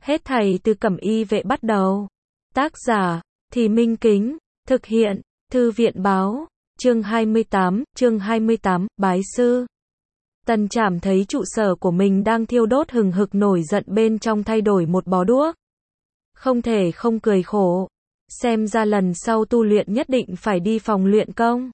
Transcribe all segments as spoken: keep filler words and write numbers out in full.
Hết thảy từ Cẩm Y vệ bắt đầu. Tác giả, Thì Minh Kính, thực hiện, Thư viện báo, chương hai mươi tám, chương hai mươi tám, bái sư. Tần Trảm thấy trụ sở của mình đang thiêu đốt hừng hực nổi giận bên trong thay đổi một bó đuốc. Không thể không cười khổ. Xem ra lần sau tu luyện nhất định phải đi phòng luyện công.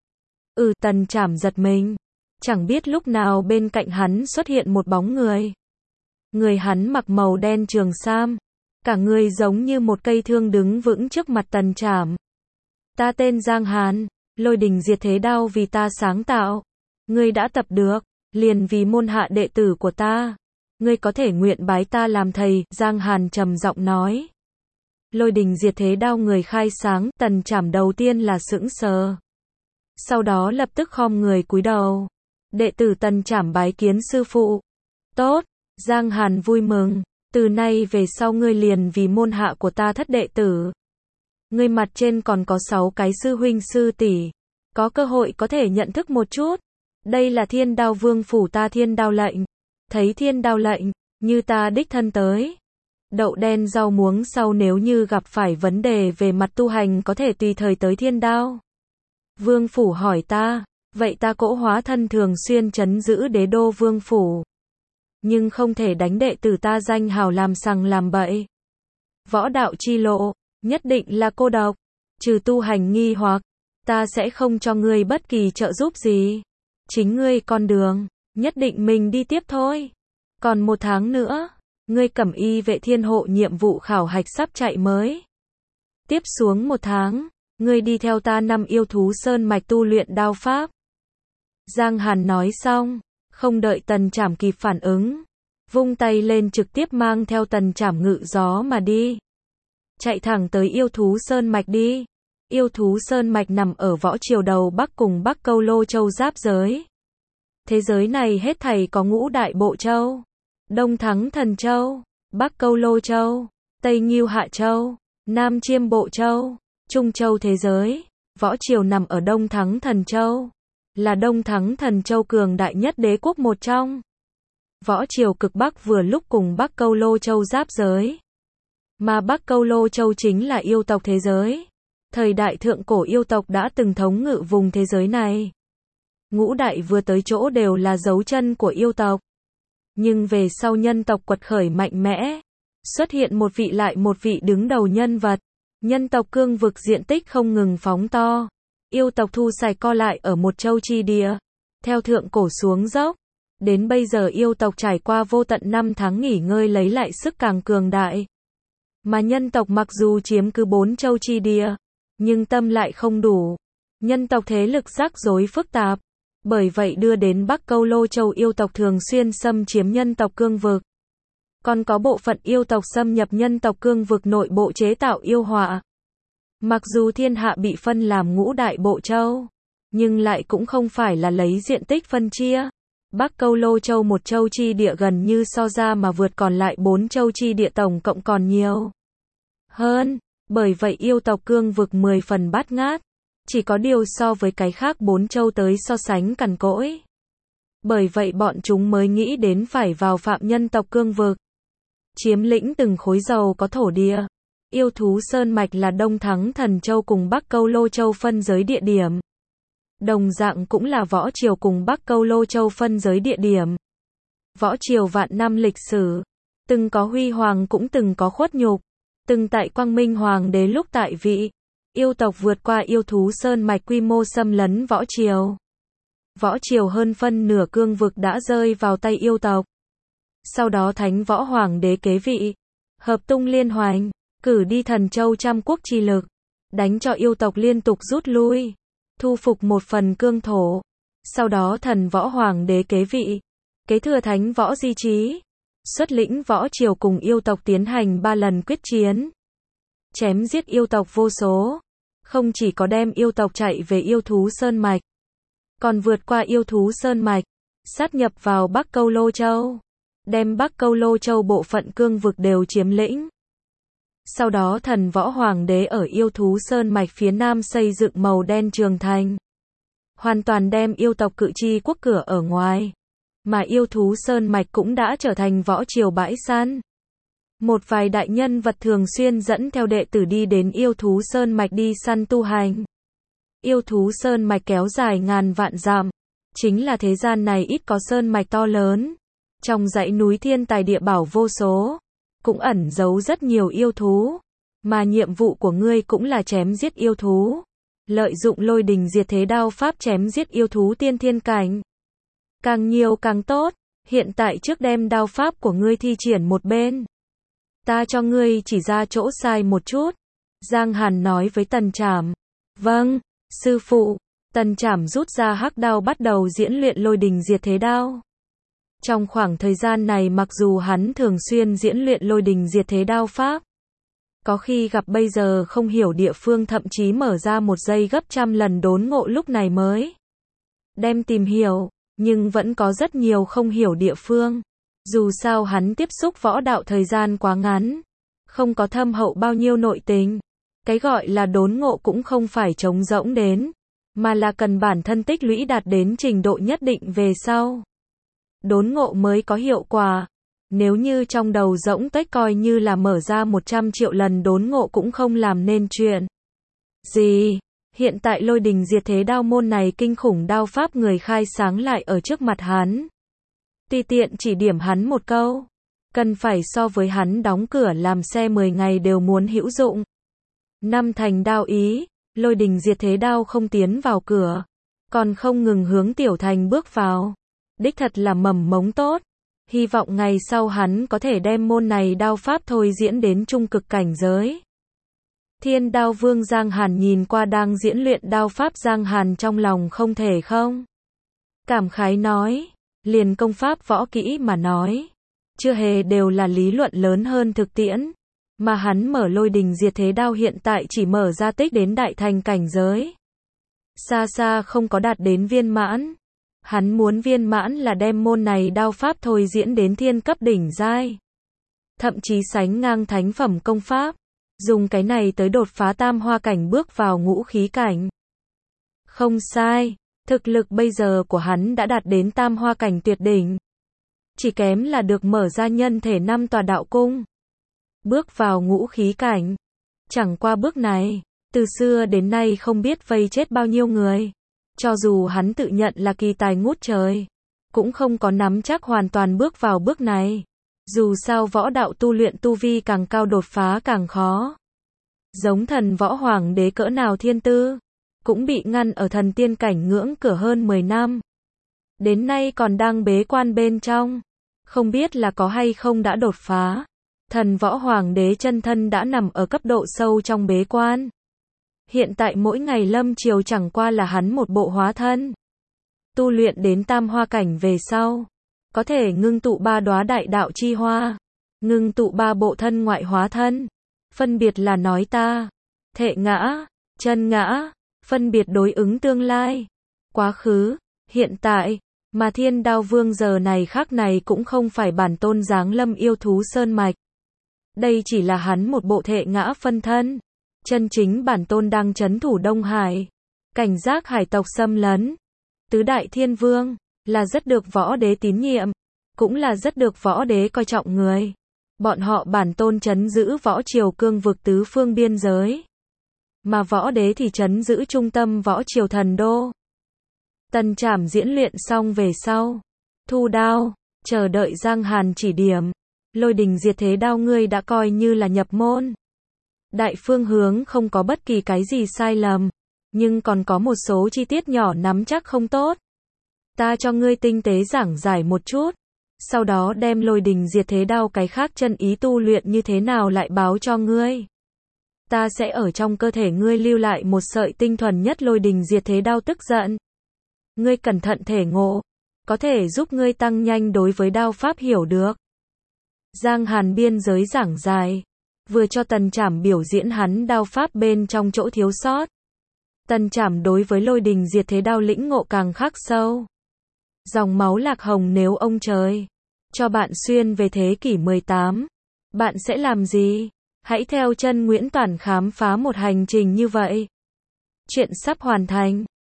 Ừ, Tần Trảm giật mình. Chẳng biết lúc nào bên cạnh hắn xuất hiện một bóng người. Người hắn mặc màu đen trường sam. Cả người giống như một cây thương đứng vững trước mặt Tần Trảm. Ta tên Giang Hàn, Lôi Đình Diệt Thế Đao vì ta sáng tạo. Ngươi đã tập được, liền vì môn hạ đệ tử của ta. Ngươi có thể nguyện bái ta làm thầy, Giang Hàn trầm giọng nói. Lôi Đình Diệt Thế Đao người khai sáng, Tần Trảm đầu tiên là sững sờ. Sau đó lập tức khom người cúi đầu. Đệ tử Tần Trảm bái kiến sư phụ. Tốt, Giang Hàn vui mừng, từ nay về sau ngươi liền vì môn hạ của ta thất đệ tử. Ngươi mặt trên còn có sáu cái sư huynh sư tỷ, có cơ hội có thể nhận thức một chút. Đây là Thiên Đao Vương phủ ta Thiên Đao lệnh. Thấy Thiên Đao lệnh, như ta đích thân tới. Đậu đen rau muống sau nếu như gặp phải vấn đề về mặt tu hành có thể tùy thời tới Thiên Đao Vương phủ hỏi ta, vậy ta cỗ hóa thân thường xuyên trấn giữ đế đô Vương phủ. Nhưng không thể đánh đệ tử ta danh hào làm sằng làm bậy. Võ đạo chi lộ, nhất định là cô độc. Trừ tu hành nghi hoặc, ta sẽ không cho ngươi bất kỳ trợ giúp gì. Chính ngươi con đường, nhất định mình đi tiếp thôi. Còn một tháng nữa, ngươi Cẩm Y vệ thiên hộ nhiệm vụ khảo hạch sắp chạy mới. Tiếp xuống một tháng, ngươi đi theo ta năm yêu thú sơn mạch tu luyện đao pháp. Giang Hàn nói xong, không đợi Tần Trảm kịp phản ứng, vung tay lên trực tiếp mang theo Tần Trảm ngự gió mà đi. Chạy thẳng tới yêu thú sơn mạch đi. Yêu thú sơn mạch nằm ở võ triều đầu Bắc cùng Bắc Câu Lô Châu giáp giới. Thế giới này hết thảy có ngũ đại bộ châu. Đông Thắng Thần Châu, Bắc Câu Lô Châu, Tây Ngưu Hạ Châu, Nam Chiêm Bộ Châu, Trung Châu thế giới. Võ triều nằm ở Đông Thắng Thần Châu, là Đông Thắng Thần Châu cường đại nhất đế quốc một trong. Võ triều cực Bắc vừa lúc cùng Bắc Câu Lô Châu giáp giới. Mà Bắc Câu Lô Châu chính là yêu tộc thế giới. Thời đại thượng cổ yêu tộc đã từng thống ngự vùng thế giới này. Ngũ đại vừa tới chỗ đều là dấu chân của yêu tộc. Nhưng về sau nhân tộc quật khởi mạnh mẽ, xuất hiện một vị lại một vị đứng đầu nhân vật. Nhân tộc cương vực diện tích không ngừng phóng to. Yêu tộc thu sạch co lại ở một châu chi địa. Theo thượng cổ xuống dốc. Đến bây giờ yêu tộc trải qua vô tận năm tháng nghỉ ngơi lấy lại sức càng cường đại. Mà nhân tộc mặc dù chiếm cứ bốn châu chi địa, nhưng tâm lại không đủ. Nhân tộc thế lực rắc rối phức tạp. Bởi vậy đưa đến Bắc Câu Lô Châu yêu tộc thường xuyên xâm chiếm nhân tộc cương vực. Còn có bộ phận yêu tộc xâm nhập nhân tộc cương vực nội bộ chế tạo yêu họa. Mặc dù thiên hạ bị phân làm ngũ đại bộ châu, nhưng lại cũng không phải là lấy diện tích phân chia. Bắc Câu Lô Châu một châu chi địa gần như so ra mà vượt còn lại bốn châu chi địa tổng cộng còn nhiều hơn. Bởi vậy yêu tộc cương vực mười phần bát ngát. Chỉ có điều so với cái khác bốn châu tới so sánh cằn cỗi. Bởi vậy bọn chúng mới nghĩ đến phải vào phạm nhân tộc cương vực. Chiếm lĩnh từng khối dầu có thổ địa. Yêu thú sơn mạch là Đông Thắng Thần Châu cùng Bắc Câu Lô Châu phân giới địa điểm. Đồng dạng cũng là võ triều cùng Bắc Câu Lô Châu phân giới địa điểm. Võ triều vạn năm lịch sử. Từng có huy hoàng cũng từng có khuất nhục. Từng tại Quang Minh Hoàng đế lúc tại vị. Yêu tộc vượt qua yêu thú sơn mạch quy mô xâm lấn võ triều. Võ triều hơn phân nửa cương vực đã rơi vào tay yêu tộc. Sau đó Thánh Võ Hoàng đế kế vị. Hợp tung liên hoành. Cử đi Thần Châu trăm quốc chi lực. Đánh cho yêu tộc liên tục rút lui. Thu phục một phần cương thổ. Sau đó Thần Võ Hoàng đế kế vị. Kế thừa Thánh Võ di trí. Xuất lĩnh võ triều cùng yêu tộc tiến hành ba lần quyết chiến. Chém giết yêu tộc vô số. Không chỉ có đem yêu tộc chạy về yêu thú sơn mạch. Còn vượt qua yêu thú sơn mạch. Sát nhập vào Bắc Câu Lô Châu. Đem Bắc Câu Lô Châu bộ phận cương vực đều chiếm lĩnh. Sau đó Thần Võ Hoàng đế ở yêu thú sơn mạch phía nam xây dựng màu đen trường thành. Hoàn toàn đem yêu tộc Cự Chi quốc cửa ở ngoài. Mà yêu thú sơn mạch cũng đã trở thành võ triều bãi săn. Một vài đại nhân vật thường xuyên dẫn theo đệ tử đi đến yêu thú sơn mạch đi săn tu hành. Yêu thú sơn mạch kéo dài ngàn vạn dặm. Chính là thế gian này ít có sơn mạch to lớn. Trong dãy núi thiên tài địa bảo vô số, cũng ẩn giấu rất nhiều yêu thú. Mà nhiệm vụ của ngươi cũng là chém giết yêu thú. Lợi dụng lôi đình diệt thế đao pháp chém giết yêu thú tiên thiên cảnh. Càng nhiều càng tốt. Hiện tại trước đem đao pháp của ngươi thi triển một bên. Ta cho ngươi chỉ ra chỗ sai một chút. Giang Hàn nói với Tần Trảm. Vâng, sư phụ. Tần Trảm rút ra hắc đao bắt đầu diễn luyện lôi đình diệt thế đao. Trong khoảng thời gian này mặc dù hắn thường xuyên diễn luyện lôi đình diệt thế đao pháp, có khi gặp bây giờ không hiểu địa phương thậm chí mở ra một giây gấp trăm lần đốn ngộ lúc này mới đem tìm hiểu, nhưng vẫn có rất nhiều không hiểu địa phương. Dù sao hắn tiếp xúc võ đạo thời gian quá ngắn, không có thâm hậu bao nhiêu nội tình. Cái gọi là đốn ngộ cũng không phải trống rỗng đến, mà là cần bản thân tích lũy đạt đến trình độ nhất định về sau. Đốn ngộ mới có hiệu quả. Nếu như trong đầu rỗng tuếch coi như là mở ra một trăm triệu lần đốn ngộ cũng không làm nên chuyện gì. Hiện tại lôi đình diệt thế đao môn này kinh khủng đao pháp người khai sáng lại ở trước mặt hắn. Tùy tiện chỉ điểm hắn một câu, cần phải so với hắn đóng cửa làm xe mười ngày đều muốn hữu dụng. Năm thành đao ý, lôi đình diệt thế đao không tiến vào cửa, còn không ngừng hướng tiểu thành bước vào. Đích thật là mầm mống tốt. Hy vọng ngày sau hắn có thể đem môn này đao pháp thôi diễn đến trung cực cảnh giới. Thiên Đao Vương Giang Hàn nhìn qua đang diễn luyện đao pháp Giang Hàn trong lòng không thể không cảm khái nói, liền công pháp võ kỹ mà nói, chưa hề đều là lý luận lớn hơn thực tiễn, mà hắn mở lôi đình diệt thế đao hiện tại chỉ mở ra tích đến đại thành cảnh giới. Xa xa không có đạt đến viên mãn. Hắn muốn viên mãn là đem môn này đao pháp thôi diễn đến thiên cấp đỉnh giai. Thậm chí sánh ngang thánh phẩm công pháp. Dùng cái này tới đột phá tam hoa cảnh bước vào ngũ khí cảnh. Không sai, thực lực bây giờ của hắn đã đạt đến tam hoa cảnh tuyệt đỉnh. Chỉ kém là được mở ra nhân thể năm tòa đạo cung. Bước vào ngũ khí cảnh. Chẳng qua bước này, từ xưa đến nay không biết vây chết bao nhiêu người. Cho dù hắn tự nhận là kỳ tài ngút trời, cũng không có nắm chắc hoàn toàn bước vào bước này. Dù sao võ đạo tu luyện tu vi càng cao đột phá càng khó. Giống thần võ hoàng đế cỡ nào thiên tư, cũng bị ngăn ở thần tiên cảnh ngưỡng cửa hơn mười năm. Đến nay còn đang bế quan bên trong. Không biết là có hay không đã đột phá. Thần võ hoàng đế chân thân đã nằm ở cấp độ sâu trong bế quan. Hiện tại mỗi ngày lâm chiều chẳng qua là hắn một bộ hóa thân. Tu luyện đến tam hoa cảnh về sau, có thể ngưng tụ ba đóa đại đạo chi hoa, ngưng tụ ba bộ thân ngoại hóa thân, phân biệt là nói ta, thệ ngã, chân ngã, phân biệt đối ứng tương lai, quá khứ, hiện tại, mà Thiên Đao Vương giờ này khắc này cũng không phải bản tôn giáng lâm yêu thú sơn mạch. Đây chỉ là hắn một bộ thệ ngã phân thân. Chân chính bản tôn đang trấn thủ Đông Hải, cảnh giác hải tộc xâm lấn. Tứ đại thiên vương, là rất được võ đế tín nhiệm, cũng là rất được võ đế coi trọng người. Bọn họ bản tôn trấn giữ võ triều cương vực tứ phương biên giới, mà võ đế thì trấn giữ trung tâm võ triều thần đô. Tần Trảm diễn luyện xong về sau, thu đao, chờ đợi Giang Hàn chỉ điểm. Lôi đình diệt thế đao ngươi đã coi như là nhập môn. Đại phương hướng không có bất kỳ cái gì sai lầm, nhưng còn có một số chi tiết nhỏ nắm chắc không tốt. Ta cho ngươi tinh tế giảng giải một chút, sau đó đem lôi đình diệt thế đao cái khác chân ý tu luyện như thế nào lại báo cho ngươi. Ta sẽ ở trong cơ thể ngươi lưu lại một sợi tinh thuần nhất lôi đình diệt thế đao tức giận. Ngươi cẩn thận thể ngộ, có thể giúp ngươi tăng nhanh đối với đao pháp hiểu được. Giang Hàn biên giới giảng dài, vừa cho Tần Trảm biểu diễn hắn đao pháp bên trong chỗ thiếu sót. Tần Trảm đối với lôi đình diệt thế đao lĩnh ngộ càng khắc sâu. Dòng máu lạc hồng nếu ông trời cho bạn xuyên về thế kỷ mười tám, bạn sẽ làm gì? Hãy theo chân Nguyễn Toản khám phá một hành trình như vậy. Chuyện sắp hoàn thành.